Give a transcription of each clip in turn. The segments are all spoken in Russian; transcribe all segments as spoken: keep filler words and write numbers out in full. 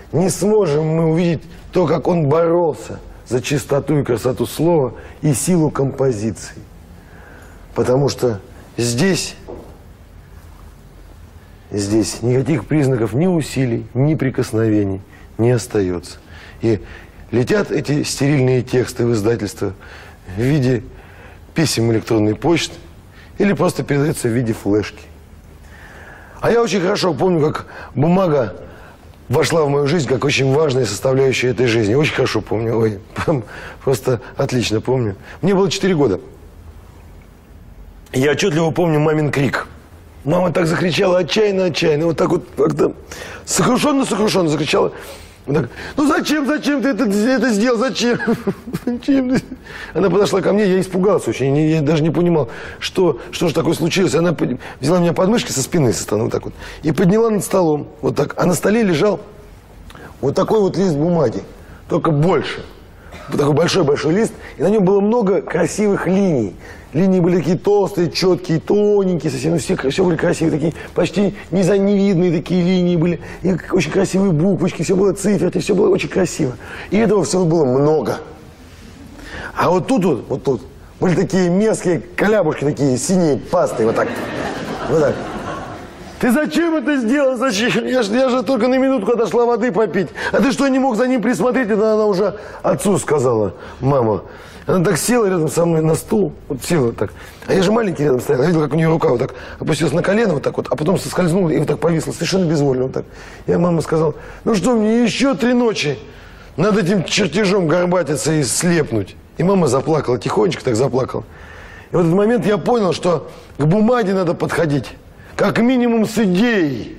не сможем мы увидеть то, как он боролся за чистоту и красоту слова и силу композиции. Потому что здесь, здесь никаких признаков ни усилий, ни прикосновений не остается. И летят эти стерильные тексты в издательство в виде писем электронной почты или просто передаются в виде флешки. А я очень хорошо помню, как бумага вошла в мою жизнь как очень важная составляющая этой жизни. Очень хорошо помню. Ой, просто отлично помню. Мне было четыре года. Я отчетливо помню мамин крик. Мама так закричала отчаянно-отчаянно. Вот так вот как-то сокрушенно-сокрушенно закричала. Вот так, ну зачем, зачем ты это, это сделал, зачем? Зачем? Она подошла ко мне, я испугался очень, я, я даже не понимал, что, что же такое случилось. Она взяла меня под мышки со спины, со стороны, вот так вот, и подняла над столом, вот так. А на столе лежал вот такой вот лист бумаги, только больше. Вот такой большой-большой лист, и на нем было много красивых линий. Линии были такие толстые, четкие, тоненькие, совсем, ну, все, все были красивые, такие почти незавидные такие линии были. И очень красивые буквочки, все было циферки, все было очень красиво. И этого всего было много. А вот тут вот, вот тут, были такие мерзкие колябушки, такие синие, пастые, вот так. Вот так. Ты зачем это сделал? Зачем? Я же, я же только на минутку отошла воды попить. А ты что, не мог за ним присмотреть? Это она уже отцу сказала, мама. Она так села рядом со мной на стул, вот села так. А я же маленький рядом стоял, я видел, как у нее рука вот так опустилась на колено, вот так вот, а потом соскользнула и вот так повисла, совершенно безвольно вот так. Я мама сказала, ну что, мне еще три ночи над этим чертежом горбатиться и слепнуть. И мама заплакала, тихонечко так заплакала. И в этот момент я понял, что к бумаге надо подходить, как минимум с идеей.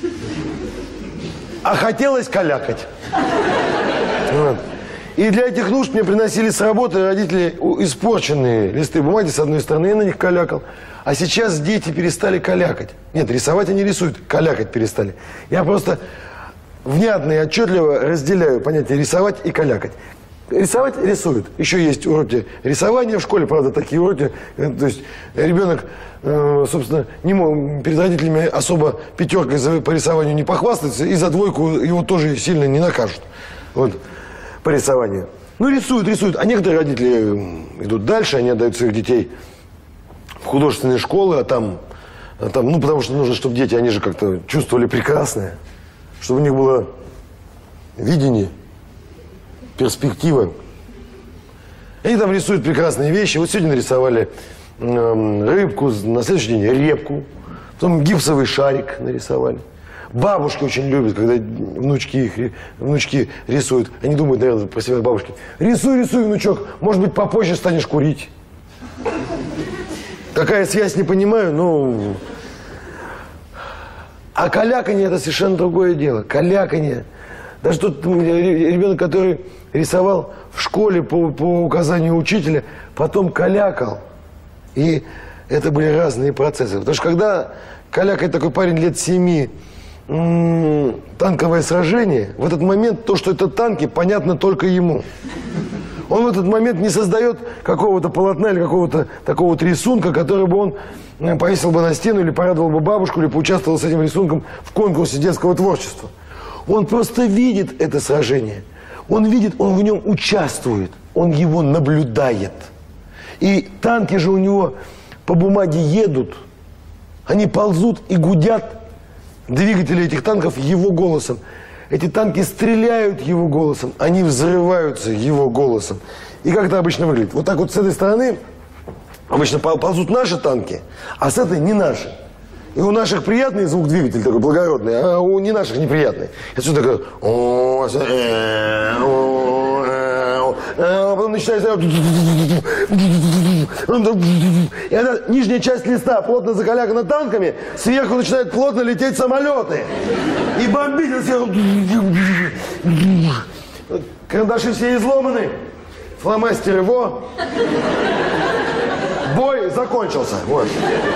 А хотелось калякать. Вот. И для этих нужд мне приносили с работы родители испорченные листы бумаги с одной стороны, я на них калякал. А сейчас дети перестали калякать. Нет, рисовать они рисуют, калякать перестали. Я просто внятно и отчетливо разделяю понятие рисовать и калякать. Рисовать рисуют. Еще есть уроки рисования в школе, правда, такие уроки. То есть ребенок, собственно, не мог, перед родителями особо пятеркой по рисованию не похвастается, и за двойку его тоже сильно не накажут. Вот. По рисованию. Ну, рисуют, рисуют. А некоторые родители идут дальше, они отдают своих детей в художественные школы, а там, а там ну, потому что нужно, чтобы дети, они же как-то чувствовали прекрасное, чтобы у них было видение, перспектива. Они там рисуют прекрасные вещи. Вот сегодня нарисовали э, рыбку, на следующий день репку, потом гипсовый шарик нарисовали. Бабушки очень любят, когда внучки их внучки рисуют. Они думают, наверное, про себя бабушки. Рисуй, рисуй, внучок, может быть, попозже станешь курить. Какая связь, не понимаю, но... А каляканье – это совершенно другое дело. Каляканье. Даже тот ребенок, который рисовал в школе по, по указанию учителя, потом калякал. И это были разные процессы. Потому что когда калякает такой парень лет семи, танковое сражение, в этот момент то, что это танки, понятно только ему. Он в этот момент не создает какого-то полотна или какого-то такого вот рисунка, который бы он повесил бы на стену или порадовал бы бабушку, или поучаствовал с этим рисунком в конкурсе детского творчества. Он просто видит это сражение. Он видит, он в нем участвует, он его наблюдает. И танки же у него по бумаге едут, они ползут и гудят. Двигатели этих танков его голосом. Эти танки стреляют его голосом, они взрываются его голосом. И как это обычно выглядит? Вот так вот с этой стороны обычно ползут наши танки, а с этой не наши. И у наших приятный звук двигателя такой благородный, а у не наших неприятный. Это что такое? Потом начинается... И эта нижняя часть листа плотно закалякана танками, сверху начинают плотно лететь самолеты. И бомбить сверху. Карандаши все изломаны. Фломастеры, во. Бой закончился. Вот.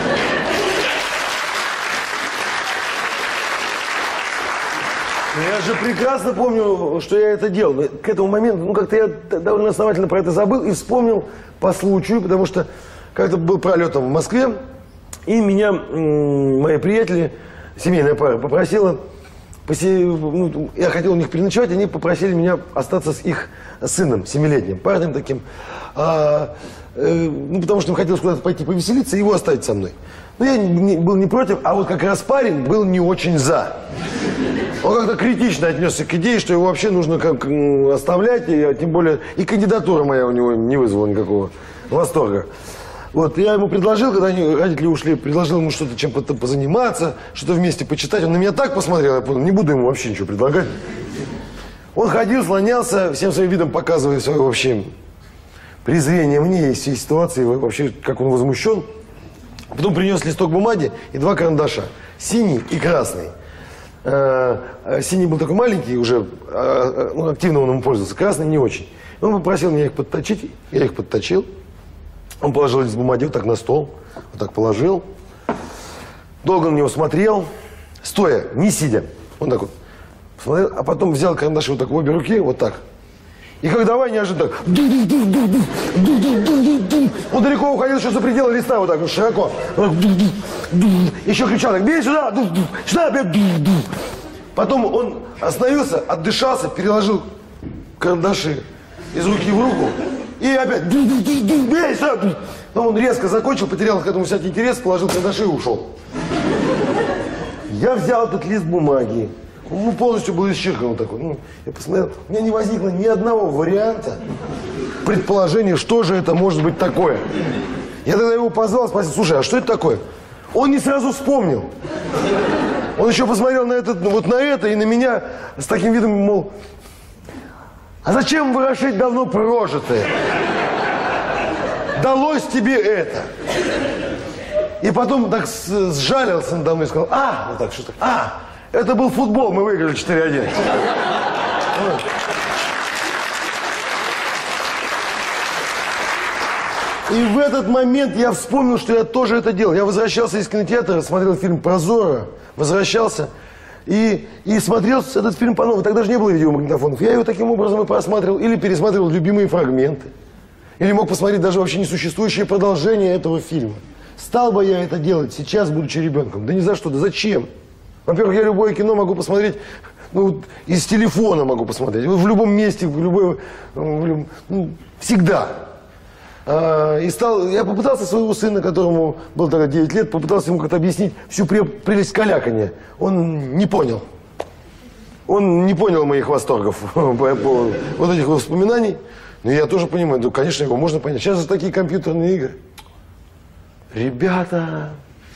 Я же прекрасно помню, что я это делал. К этому моменту, ну, как-то я довольно основательно про это забыл и вспомнил по случаю, потому что как-то был пролетом в Москве, и меня, мои приятели, семейная пара, попросила посе... ну, я хотел у них переночевать, они попросили меня остаться с их сыном, семилетним, парнем таким. А, э, ну, потому что им хотелось куда-то пойти повеселиться, его оставить со мной. Ну, я не, был не против, а вот как раз парень был не очень за. Он как-то критично отнесся к идее, что его вообще нужно как оставлять, и тем более и кандидатура моя у него не вызвала никакого восторга. Вот, я ему предложил, когда они, родители ушли, предложил ему что-то чем-то позаниматься, что-то вместе почитать. Он на меня так посмотрел, я понял, не буду ему вообще ничего предлагать. Он ходил, слонялся, всем своим видом показывая свое вообще презрение мне и всей ситуации, вообще, как он возмущен. Потом принес листок бумаги и два карандаша, синий и красный. Синий был такой маленький, уже ну, активно он им пользовался, красный не очень. Он попросил меня их подточить, я их подточил. Он положил лист бумаги вот так на стол, вот так положил. Долго на него смотрел, стоя, не сидя. Он так вот посмотрел, а потом взял карандаши вот так в обе руки, вот так. И как давай неожиданно так. Он далеко уходил еще за пределы листа, вот так вот широко. Еще кричал так, бей сюда, сюда, бей. Потом он остановился, отдышался, переложил карандаши из руки в руку. И опять, бей сюда. Потом он резко закончил, потерял к этому всякий интерес, положил карандаши и ушел. Я взял этот лист бумаги. Он полностью был исчеркан такой. Ну, я посмотрел, у меня не возникло ни одного варианта предположения, что же это может быть такое. Я тогда его позвал, спросил, слушай, а что это такое? Он не сразу вспомнил. Он еще посмотрел на это, вот на это и на меня с таким видом, мол, а зачем ворошить давно прожитое? Далось тебе это. И потом так сжалился надо мной и сказал, а, вот так, что так, а, это был футбол, мы выиграли четыре один. И в этот момент я вспомнил, что я тоже это делал. Я возвращался из кинотеатра, смотрел фильм про Зорро, возвращался и, и смотрел этот фильм по-новому. Тогда же не было видеомагнитофонов. Я его таким образом и просматривал или пересматривал любимые фрагменты. Или мог посмотреть даже вообще несуществующее продолжение этого фильма. Стал бы я это делать сейчас, будучи ребенком? Да ни за что, да зачем? Во-первых, я любое кино могу посмотреть, ну, из телефона могу посмотреть, в любом месте, в любой, в любом, ну, всегда. А, и стал, я попытался своего сына, которому было тогда девять лет, попытался ему как-то объяснить всю прелесть калякания. Он не понял. Он не понял моих восторгов по поводу вот этих воспоминаний. Но я тоже понимаю, ну, конечно, его можно понять. Сейчас же такие компьютерные игры. Ребята,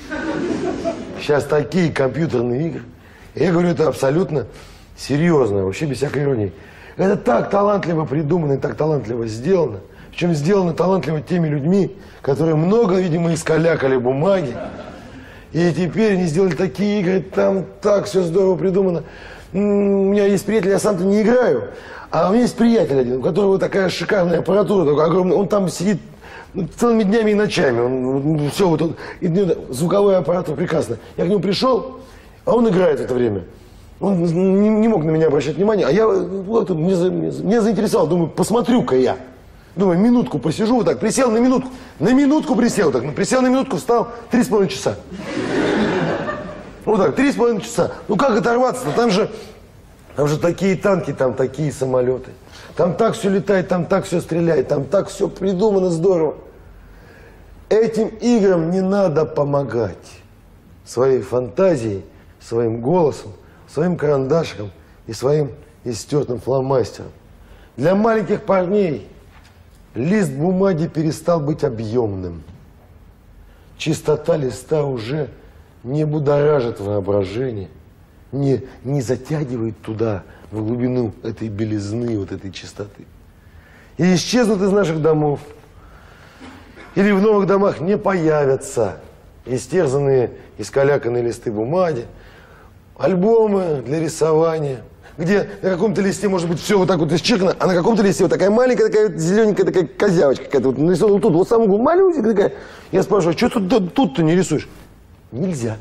сейчас такие компьютерные игры. Я говорю это абсолютно серьезно, вообще без всякой иронии. Это так талантливо придумано и так талантливо сделано. Причем сделано талантливо теми людьми, которые много, видимо, искалякали бумаги. И теперь они сделали такие игры, там так все здорово придумано. У меня есть приятель, я сам-то не играю. А у меня есть приятель один, у которого такая шикарная аппаратура, такая огромная. Он там сидит целыми днями и ночами. Он, все, вот он, и, звуковой аппарат прекрасно. Я к нему пришел, а он играет в это время. Он не, не мог на меня обращать внимание, а я вот, мне, мне заинтересовал, думаю, посмотрю-ка я. Думаю, минутку посижу, вот так, присел на минутку, на минутку присел, так, присел на минутку, встал, три с половиной часа. Вот так, три с половиной часа. Ну как оторваться-то? Там же, там же такие танки, там такие самолеты. Там так все летает, там так все стреляет, там так все придумано здорово. Этим играм не надо помогать. Своей фантазией, своим голосом, своим карандашиком и своим истертым фломастером. Для маленьких парней лист бумаги перестал быть объемным. Чистота листа уже не будоражит воображение, не, не затягивает туда, в глубину этой белизны, вот этой чистоты. И исчезнут из наших домов. Или в новых домах не появятся истерзанные, искаляканные листы бумаги, альбомы для рисования, где на каком-то листе может быть все вот так вот исчеркано, а на каком-то листе вот такая маленькая, такая вот зелененькая такая козявочка какая-то вот нарисована вот тут, вот самую маленькая такая. Я спрашиваю, что тут, тут-то не рисуешь? Нельзя.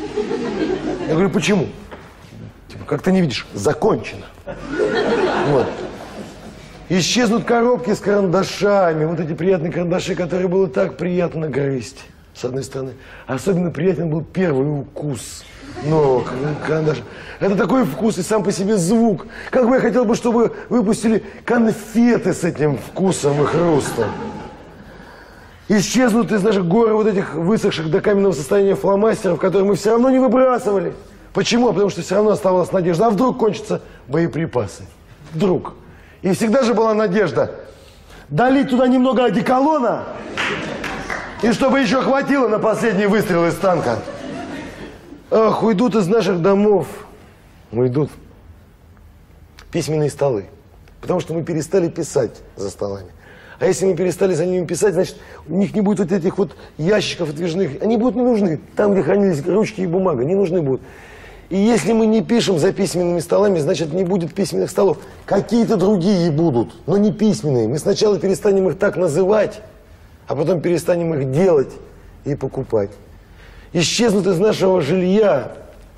Я говорю, почему? Типа, как ты не видишь, закончено. Вот. Исчезнут коробки с карандашами, вот эти приятные карандаши, которые было так приятно грызть, с одной стороны. Особенно приятен был первый укус. Ну, карандаш. Это такой вкус и сам по себе звук. Как бы я хотел бы, чтобы выпустили конфеты с этим вкусом и хрустом. Исчезнут из наших гор вот этих высохших до каменного состояния фломастеров, которые мы все равно не выбрасывали. Почему? Потому что все равно оставалась надежда. А вдруг кончатся боеприпасы? Вдруг. И всегда же была надежда долить туда немного одеколона, и чтобы еще хватило на последний выстрел из танка. Ах, уйдут из наших домов, уйдут письменные столы. Потому что мы перестали писать за столами. А если мы перестали за ними писать, значит, у них не будет вот этих вот ящиков отвижных. Они будут не нужны. Там, где хранились ручки и бумага, не нужны будут. И если мы не пишем за письменными столами, значит, не будет письменных столов. Какие-то другие будут, но не письменные. Мы сначала перестанем их так называть, а потом перестанем их делать и покупать. Исчезнут из нашего жилья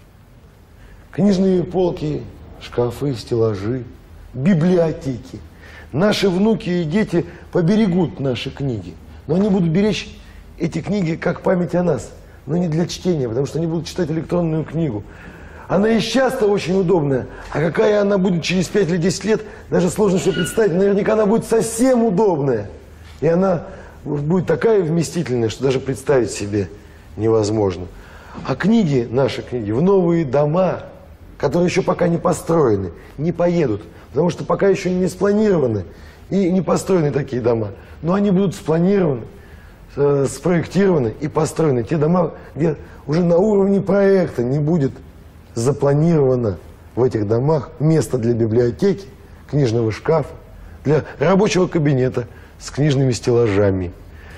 книжные полки, шкафы, стеллажи, библиотеки. Наши внуки и дети поберегут наши книги. Но они будут беречь эти книги как память о нас. Но не для чтения, потому что они будут читать электронную книгу. Она и сейчас-то очень удобная. А какая она будет через пять или десять лет, даже сложно себе представить. Наверняка она будет совсем удобная. И она будет такая вместительная, что даже представить себе невозможно. А книги, наши книги, в новые дома, которые еще пока не построены, не поедут. Потому что пока еще не спланированы и не построены такие дома. Но они будут спланированы, э, спроектированы и построены. Те дома, где уже на уровне проекта не будет запланировано в этих домах место для библиотеки, книжного шкафа, для рабочего кабинета с книжными стеллажами.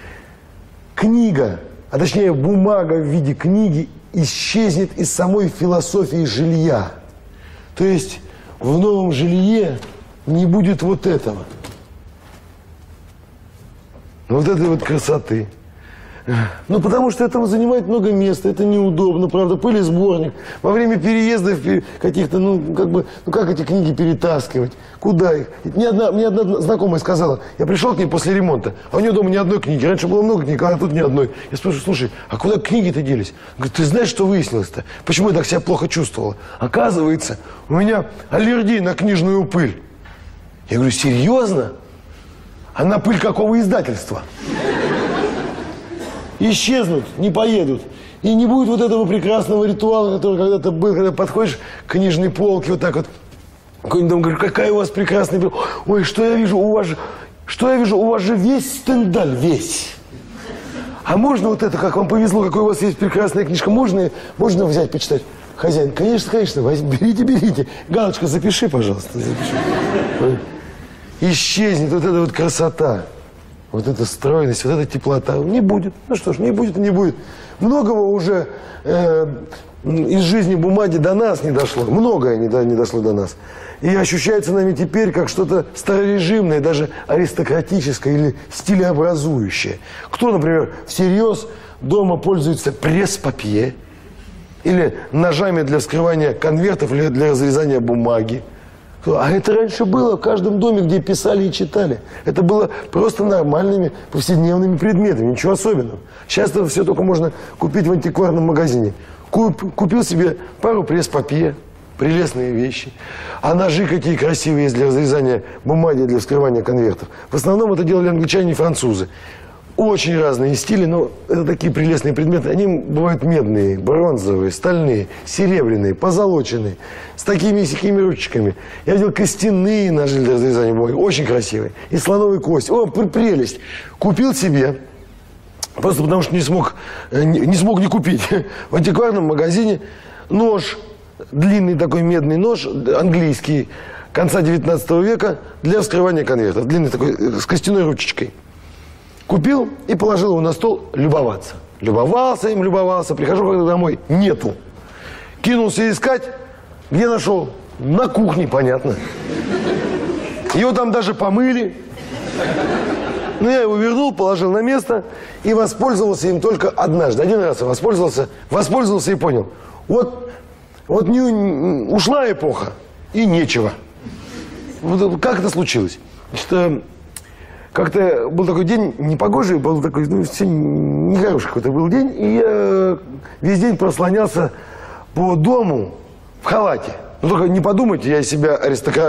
Книга, а точнее бумага в виде книги, исчезнет из самой философии жилья. То есть в новом жилье не будет вот этого. Вот этой вот красоты. Ну, потому что это занимает много места, это неудобно, правда, пылесборник. Во время переездов каких-то, ну, как бы, ну, как эти книги перетаскивать? Куда их? Мне одна, мне одна знакомая сказала, я пришел к ней после ремонта, а у нее дома ни одной книги. Раньше было много книг, а тут ни одной. Я спрашиваю, слушай, а куда книги-то делись? Говорит, ты знаешь, что выяснилось-то? Почему я так себя плохо чувствовала? Оказывается, у меня аллергия на книжную пыль. Я говорю, серьезно? А на пыль какого издательства? Исчезнут, не поедут. И не будет вот этого прекрасного ритуала, который когда-то был, когда подходишь к книжной полке, вот так вот. Какой-нибудь дом, говорю, какая у вас прекрасная... Ой, что я вижу, у вас же... Что я вижу, у вас же весь Стендаль, весь. А можно вот это, как вам повезло, какой у вас есть прекрасная книжка, можно, можно взять, почитать? Хозяин, конечно, конечно, возьми, берите, берите. Галочка, запиши, пожалуйста, запиши. Исчезнет вот эта вот красота. Вот эта стройность, вот эта теплота не будет. Ну что ж, не будет и не будет. Многого уже э, из жизни бумаги до нас не дошло. Многое не, до, не дошло до нас. И ощущается нами теперь как что-то старорежимное, даже аристократическое или стилеобразующее. Кто, например, всерьез дома пользуется пресс-папье или ножами для вскрывания конвертов или для разрезания бумаги. А это раньше было в каждом доме, где писали и читали. Это было просто нормальными повседневными предметами, ничего особенного. Сейчас это все только можно купить в антикварном магазине. Куп, купил себе пару пресс-папье, прелестные вещи. А ножи какие красивые есть для разрезания бумаги, для вскрывания конвертов. В основном это делали англичане и французы. Очень разные стили, но это такие прелестные предметы. Они бывают медные, бронзовые, стальные, серебряные, позолоченные, с такими и сякими ручками. Я видел костяные ножи для разрезания бумаги, очень красивые. И слоновой кости. О, прелесть! Купил себе, просто потому что не смог не, не смог не купить, в антикварном магазине нож, длинный такой медный нож, английский, конца девятнадцатого века, для вскрывания конвертов. Длинный такой, с костяной ручечкой. Купил и положил его на стол любоваться. Любовался им, любовался. Прихожу когда домой, нету. Кинулся искать. Где нашел? На кухне, понятно. Его там даже помыли. Но я его вернул, положил на место и воспользовался им только однажды. Один раз я воспользовался, воспользовался и понял. Вот, вот не, ушла эпоха и нечего. Вот как это случилось? Значит, как-то был такой день непогожий, был такой, ну, все нехороший какой-то был день, и я весь день прослонялся по дому в халате. Ну только не подумайте, я из себя аристократ.